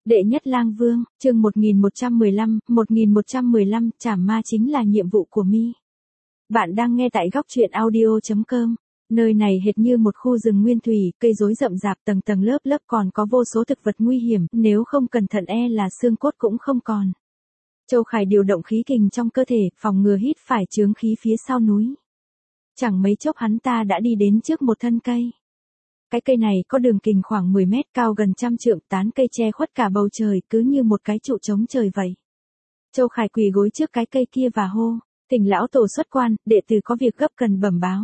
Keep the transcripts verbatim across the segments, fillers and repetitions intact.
Đệ nhất lang vương, chương một nghìn một trăm mười lăm, một nghìn một trăm mười lăm, trảm ma chính là nhiệm vụ của mi. Bạn đang nghe tại góc truyện audio chấm com. Nơi này hệt như một khu rừng nguyên thủy, cây rối rậm rạp tầng tầng lớp lớp, còn có vô số thực vật nguy hiểm, nếu không cẩn thận e là xương cốt cũng không còn. Châu Khải điều động khí kình trong cơ thể, phòng ngừa hít phải chướng khí phía sau núi. Chẳng mấy chốc hắn ta đã đi đến trước một thân cây. Cái cây này có đường kính khoảng mười mét, cao gần trăm trượng, tán cây che khuất cả bầu trời, cứ như một cái trụ chống trời vậy. Châu Khải quỳ gối trước cái cây kia và hô: "Tỉnh lão tổ xuất quan, đệ tử có việc gấp cần bẩm báo."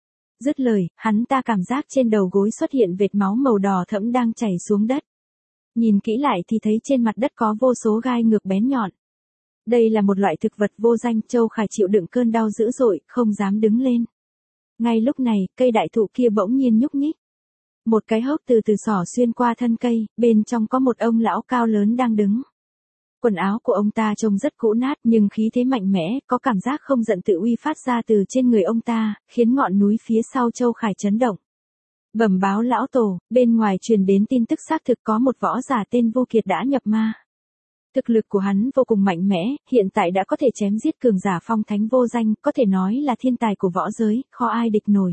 Dứt lời, hắn ta cảm giác trên đầu gối xuất hiện vệt máu màu đỏ thẫm đang chảy xuống đất. Nhìn kỹ lại thì thấy trên mặt đất có vô số gai ngược bén nhọn. Đây là một loại thực vật vô danh. Châu Khải chịu đựng cơn đau dữ dội, không dám đứng lên. Ngay lúc này, cây đại thụ kia bỗng nhiên nhúc nhích. Một cái hốc từ từ xỏ xuyên qua thân cây, bên trong có một ông lão cao lớn đang đứng. Quần áo của ông ta trông rất cũ nát nhưng khí thế mạnh mẽ, có cảm giác không giận tự uy phát ra từ trên người ông ta, khiến ngọn núi phía sau Châu Khải chấn động. Bẩm báo lão tổ, bên ngoài truyền đến tin tức xác thực có một võ giả tên Vô Kiệt đã nhập ma. Thực lực của hắn vô cùng mạnh mẽ, hiện tại đã có thể chém giết cường giả phong thánh vô danh, có thể nói là thiên tài của võ giới, khó ai địch nổi.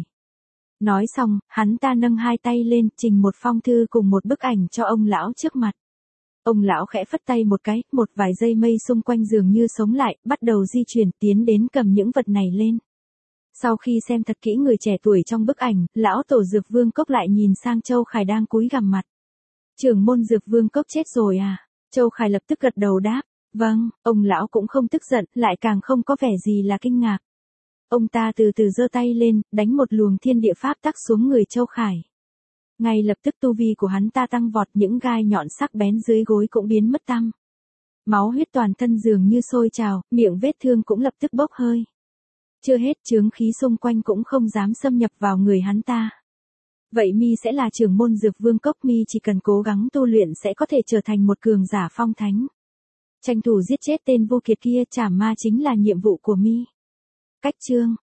Nói xong, hắn ta nâng hai tay lên, trình một phong thư cùng một bức ảnh cho ông lão trước mặt. Ông lão khẽ phất tay một cái, một vài dây mây xung quanh dường như sống lại, bắt đầu di chuyển tiến đến cầm những vật này lên. Sau khi xem thật kỹ người trẻ tuổi trong bức ảnh, lão tổ Dược Vương Cốc lại nhìn sang Châu Khải đang cúi gằm mặt. Trưởng môn Dược Vương Cốc chết rồi à? Châu Khải lập tức gật đầu đáp. Vâng, ông lão cũng không tức giận, lại càng không có vẻ gì là kinh ngạc. Ông ta từ từ giơ tay lên, đánh một luồng thiên địa pháp tắc xuống người Châu Khải. Ngay lập tức tu vi của hắn ta tăng vọt, những gai nhọn sắc bén dưới gối cũng biến mất tăm. Máu huyết toàn thân dường như sôi trào, miệng vết thương cũng lập tức bốc hơi. Chưa hết, chướng khí xung quanh cũng không dám xâm nhập vào người hắn ta. Vậy mi sẽ là trưởng môn Dược Vương Cốc, mi chỉ cần cố gắng tu luyện sẽ có thể trở thành một cường giả phong thánh. Tranh thủ giết chết tên Vô Kiệt kia, trảm ma chính là nhiệm vụ của mi. Cách chương